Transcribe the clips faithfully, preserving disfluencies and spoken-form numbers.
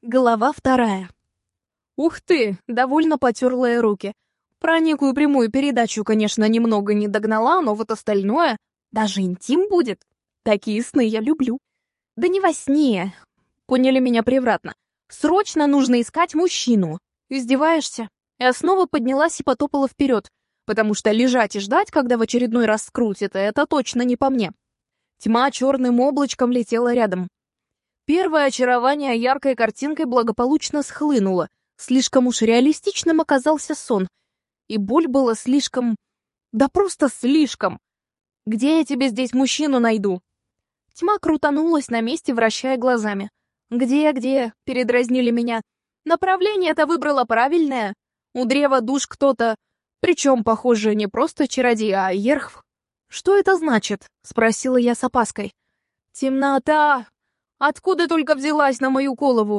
Глава вторая. Ух ты, довольно потерла я руки. Про некую прямую передачу, конечно, немного не догнала, но вот остальное, даже интим будет. Такие сны я люблю. Да не во сне. Поняли меня превратно. Срочно нужно искать мужчину. Издеваешься? Я снова поднялась и потопала вперед, потому что лежать и ждать, когда в очередной раз скрутит, это точно не по мне. Тьма черным облачком летела рядом. Первое очарование яркой картинкой благополучно схлынуло. Слишком уж реалистичным оказался сон. И боль была слишком... Да просто слишком. Где я тебе здесь мужчину найду? Тьма крутанулась на месте, вращая глазами. «Где, где?» — передразнили меня. Направление-то выбрала правильное. У древа душ кто-то... Причем, похоже, не просто чародей, а ерхв. «Что это значит?» — спросила я с опаской. «Темнота!» Откуда только взялась на мою голову?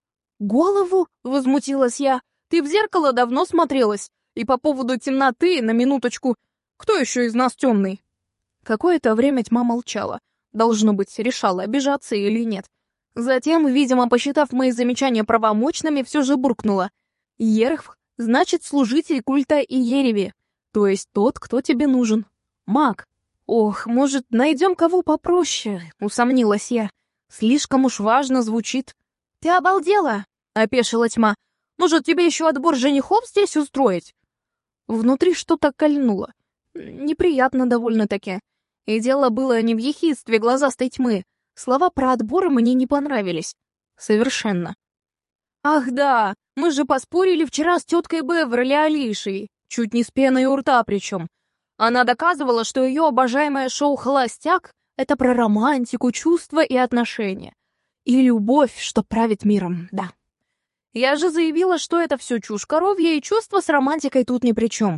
Голову? Возмутилась я. Ты в зеркало давно смотрелась. И по поводу темноты, на минуточку, кто еще из нас темный? Какое-то время тьма молчала. Должно быть, решала, обижаться или нет. Затем, видимо, посчитав мои замечания правомочными, все же буркнула. Ерхв значит служитель культа Иереви, то есть тот, кто тебе нужен. Маг. Ох, может, найдем кого попроще, усомнилась я. Слишком уж важно звучит. «Ты обалдела?» — опешила тьма. «Может, тебе еще отбор женихов здесь устроить?» Внутри что-то кольнуло. Неприятно довольно-таки. И дело было не в ехидстве глазастой тьмы. Слова про отбор мне не понравились. Совершенно. «Ах да, мы же поспорили вчера с теткой Беверли Алишей. Чуть не с пеной у рта причем. Она доказывала, что ее обожаемое шоу «Холостяк» — это про романтику, чувства и отношения. И любовь, что правит миром, да. Я же заявила, что это все чушь коровья, и чувства с романтикой тут ни при чем.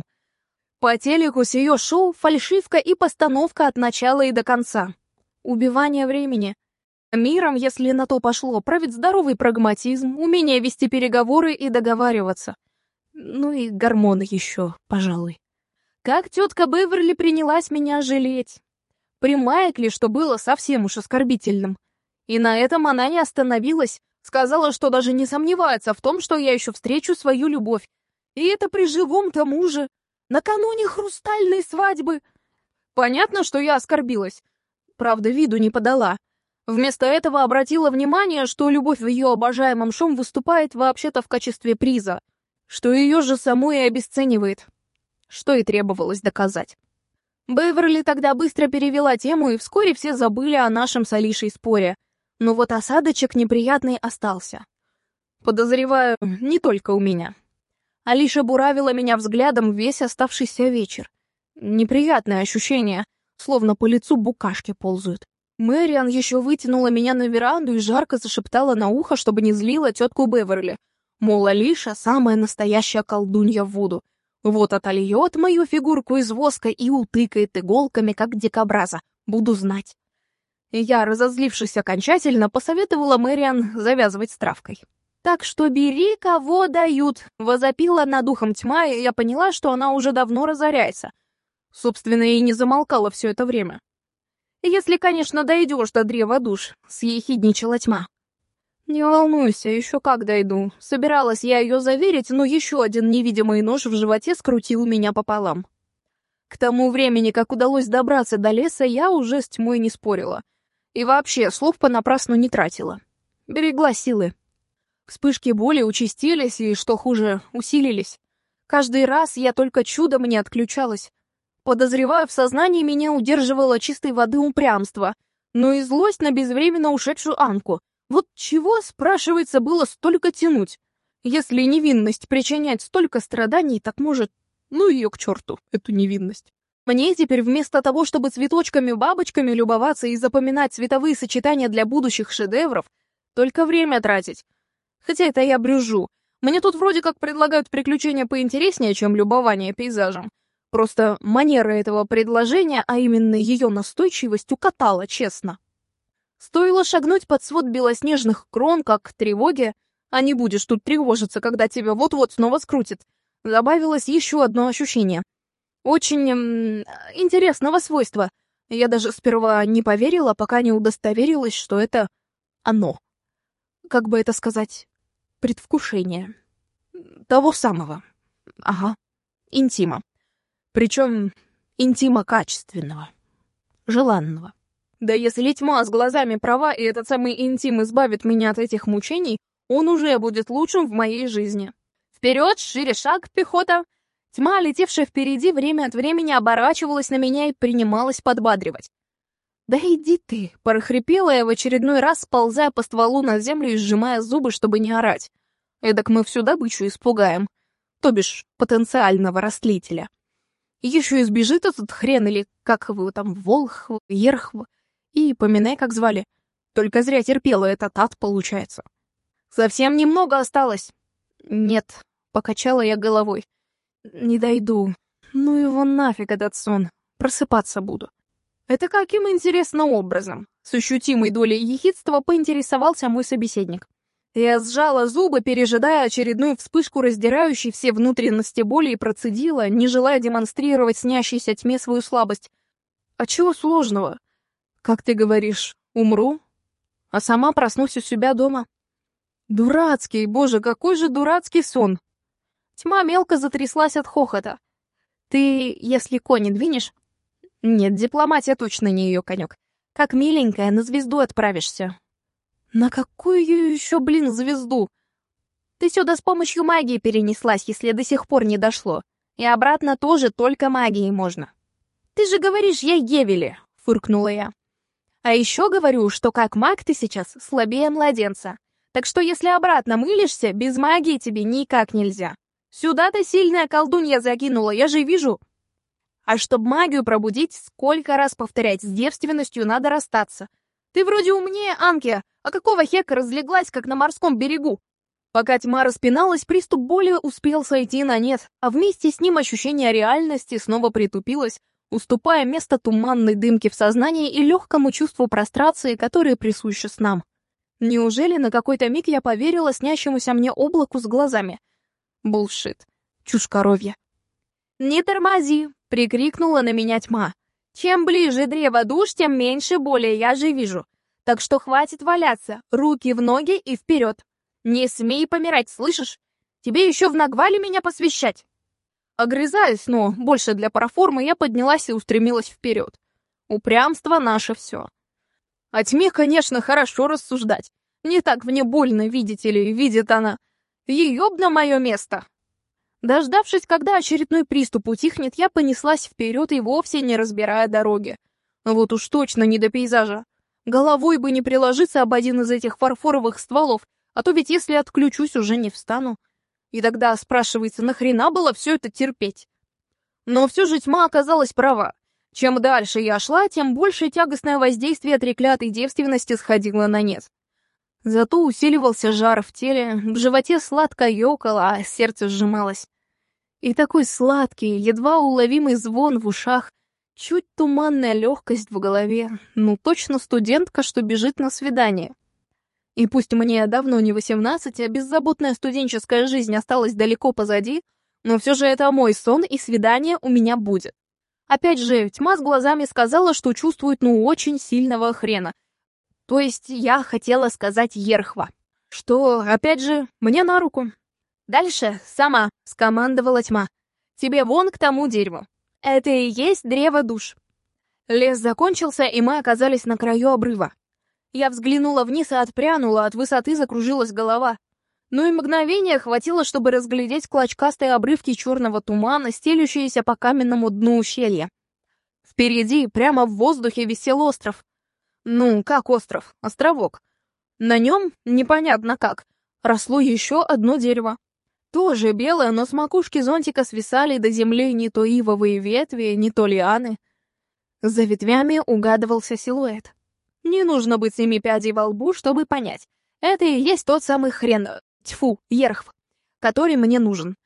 По телеку с ее шоу фальшивка и постановка от начала и до конца. Убивание времени. Миром, если на то пошло, правит здоровый прагматизм, умение вести переговоры и договариваться. Ну и гормоны еще, пожалуй. Как тетка Беверли принялась меня жалеть. Примает ли, что было совсем уж оскорбительным? И на этом она не остановилась, сказала, что даже не сомневается в том, что я еще встречу свою любовь. И это при живом-то муже, накануне хрустальной свадьбы. Понятно, что я оскорбилась. Правда, виду не подала. Вместо этого обратила внимание, что любовь в ее обожаемом шоу выступает вообще-то в качестве приза, что ее же самой и обесценивает, что и требовалось доказать. Беверли тогда быстро перевела тему, и вскоре все забыли о нашем с Алишей споре. Но вот осадочек неприятный остался. Подозреваю, не только у меня. Алиша буравила меня взглядом весь оставшийся вечер. Неприятное ощущение, словно по лицу букашки ползают. Мэриан еще вытянула меня на веранду и жарко зашептала на ухо, чтобы не злила тетку Беверли. Мол, Алиша — самая настоящая колдунья в Вуду. Вот отольет мою фигурку из воска и утыкает иголками, как дикобраза. Буду знать. Я, разозлившись окончательно, посоветовала Мэриан завязывать с травкой. «Так что бери, кого дают!» — возопила над ухом тьма, и я поняла, что она уже давно разоряется. Собственно, и не замолкала все это время. «Если, конечно, дойдешь до древа душ», — съехидничала тьма. «Не волнуйся, еще как дойду. Собиралась я ее заверить, но еще один невидимый нож в животе скрутил меня пополам. К тому времени, как удалось добраться до леса, я уже с тьмой не спорила. И вообще, слов понапрасну не тратила. Берегла силы. Вспышки боли участились и, что хуже, усилились. Каждый раз я только чудом не отключалась. Подозреваю, в сознании меня удерживало чистой воды упрямство, но и злость на безвременно ушедшую Анку. Вот чего, спрашивается, было столько тянуть? Если невинность причиняет столько страданий, так может, ну ее к черту, эту невинность. Мне теперь вместо того, чтобы цветочками-бабочками любоваться и запоминать цветовые сочетания для будущих шедевров, только время тратить. Хотя это я брюзжу. Мне тут вроде как предлагают приключения поинтереснее, чем любование пейзажем. Просто манера этого предложения, а именно ее настойчивость, укатала, честно. Стоило шагнуть под свод белоснежных крон, как к тревоге, а не будешь тут тревожиться, когда тебя вот-вот снова скрутит, добавилось еще одно ощущение. Очень м, интересного свойства. Я даже сперва не поверила, пока не удостоверилась, что это оно. Как бы это сказать? предвкушения. Того самого. Ага. Интима. Причем интима качественного. Желанного. Да если тьма с глазами права, и этот самый интим избавит меня от этих мучений, он уже будет лучшим в моей жизни. Вперед, шире шаг, пехота! Тьма, летевшая впереди, время от времени оборачивалась на меня и принималась подбадривать. «Да иди ты!» — прохрипела я в очередной раз, сползая по стволу на землю и сжимая зубы, чтобы не орать. Эдак мы всю добычу испугаем, то бишь потенциального растлителя. Еще избежит этот хрен или как его там, Волхв, Ерхв, и поминай, как звали. Только зря терпела этот ад, получается. Совсем немного осталось. Нет, покачала я головой. Не дойду. Ну его нафиг этот сон. Просыпаться буду. Это каким, интересно, образом? С ощутимой долей ехидства поинтересовался мой собеседник. Я сжала зубы, пережидая очередную вспышку, раздирающей все внутренности боли, и процедила, не желая демонстрировать снящейся тьме свою слабость. А чего сложного? Как ты говоришь, умру, а сама проснусь у себя дома. Дурацкий, боже, какой же дурацкий сон. Тьма мелко затряслась от хохота. Ты, если кони двинешь... Нет, дипломатия точно не ее конек. Как миленькая, на звезду отправишься. На какую еще, блин, звезду? Ты сюда с помощью магии перенеслась, если до сих пор не дошло. И обратно тоже только магией можно. Ты же говоришь, я Евели, фыркнула я. А еще говорю, что как маг ты сейчас слабее младенца. Так что если обратно мылишься, без магии тебе никак нельзя. Сюда-то сильная колдунья закинула, я же вижу. А чтобы магию пробудить, сколько раз повторять, с девственностью надо расстаться. Ты вроде умнее, Анки, а какого хека разлеглась, как на морском берегу? Пока тьма распиналась, приступ боли успел сойти на нет, а вместе с ним ощущение реальности снова притупилось, уступая место туманной дымке в сознании и легкому чувству прострации, которое присуще снам. Неужели на какой-то миг я поверила снящемуся мне облаку с глазами? Булшит. Чушь коровья. «Не тормози!» — прикрикнула на меня тьма. «Чем ближе древо душ, тем меньше боли, я же вижу. Так что хватит валяться, руки в ноги и вперед. Не смей помирать, слышишь? Тебе еще в нагвале меня посвящать!» Огрызаясь, но больше для проформы, я поднялась и устремилась вперед. Упрямство — наше все. О тьме, конечно, хорошо рассуждать. Не так мне больно, видите ли, видит она. Ее б на мое место. Дождавшись, когда очередной приступ утихнет, я понеслась вперед и вовсе не разбирая дороги. Вот уж точно не до пейзажа. Головой бы не приложиться об один из этих фарфоровых стволов, а то ведь если отключусь, уже не встану. И тогда спрашивается, нахрена было все это терпеть? Но все же тьма оказалась права. Чем дальше я шла, тем больше тягостное воздействие треклятой девственности сходило на нет. Зато усиливался жар в теле, в животе сладко ёкало, а сердце сжималось. И такой сладкий, едва уловимый звон в ушах, чуть туманная легкость в голове. Ну точно студентка, что бежит на свидание. И пусть мне давно не восемнадцать, а беззаботная студенческая жизнь осталась далеко позади, но все же это мой сон, и свидание у меня будет. Опять же, тьма с глазами сказала, что чувствует ну очень сильного хрена. То есть я хотела сказать Ерхва. Что, опять же, мне на руку. «Дальше сама», — скомандовала тьма. «Тебе вон к тому дереву. Это и есть древо душ». Лес закончился, и мы оказались на краю обрыва. Я взглянула вниз и отпрянула, от высоты закружилась голова. Но и мгновения хватило, чтобы разглядеть клочкастые обрывки черного тумана, стелющиеся по каменному дну ущелья. Впереди, прямо в воздухе, висел остров. Ну, как остров? Островок. На нем, непонятно как, росло еще одно дерево. Тоже белое, но с макушки зонтика свисали до земли не то ивовые ветви, не то лианы. За ветвями угадывался силуэт. Не нужно быть семи пядей во лбу, чтобы понять. Это и есть тот самый хрен, тьфу, Ерхв, который мне нужен.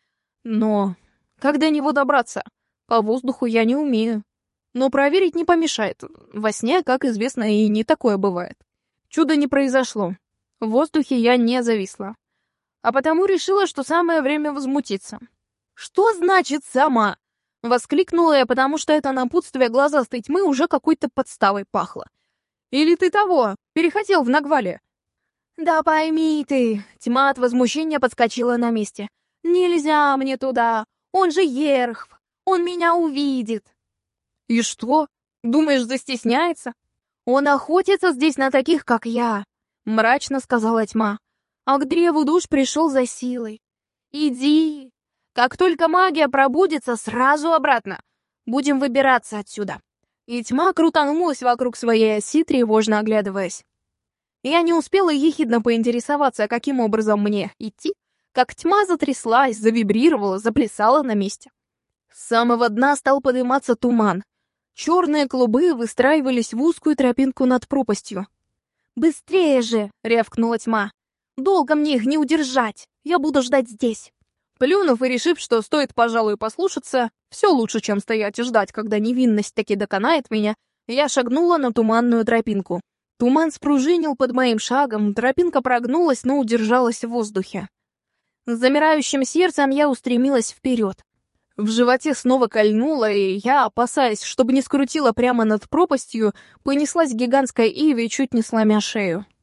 Но как до него добраться? По воздуху я не умею. Но проверить не помешает. Во сне, как известно, и не такое бывает. Чудо не произошло. В воздухе я не зависла. А потому решила, что самое время возмутиться. «Что значит сама?» — воскликнула я, потому что это напутствие глазастой тьмы уже какой-то подставой пахло. «Или ты того, перехотел в нагвале?» «Да пойми ты!» Тьма от возмущения подскочила на месте. «Нельзя мне туда! Он же Ерхв! Он меня увидит!» «И что? Думаешь, застесняется?» «Он охотится здесь на таких, как я!» Мрачно сказала тьма. «А к древу душ пришел за силой. Иди! Как только магия пробудится, сразу обратно! Будем выбираться отсюда!» И тьма крутанулась вокруг своей оси, тревожно оглядываясь. Я не успела ехидно поинтересоваться, каким образом мне идти, как тьма затряслась, завибрировала, заплясала на месте. С самого дна стал подниматься туман. Черные клубы выстраивались в узкую тропинку над пропастью. «Быстрее же!» — рявкнула тьма. «Долго мне их не удержать! Я буду ждать здесь!» Плюнув и решив, что стоит, пожалуй, послушаться, все лучше, чем стоять и ждать, когда невинность таки доконает меня, я шагнула на туманную тропинку. Туман спружинил под моим шагом, тропинка прогнулась, но удержалась в воздухе. С замирающим сердцем я устремилась вперед. В животе снова кольнуло, и я, опасаясь, чтобы не скрутило прямо над пропастью, понеслась к гигантской иве, чуть не сломя шею.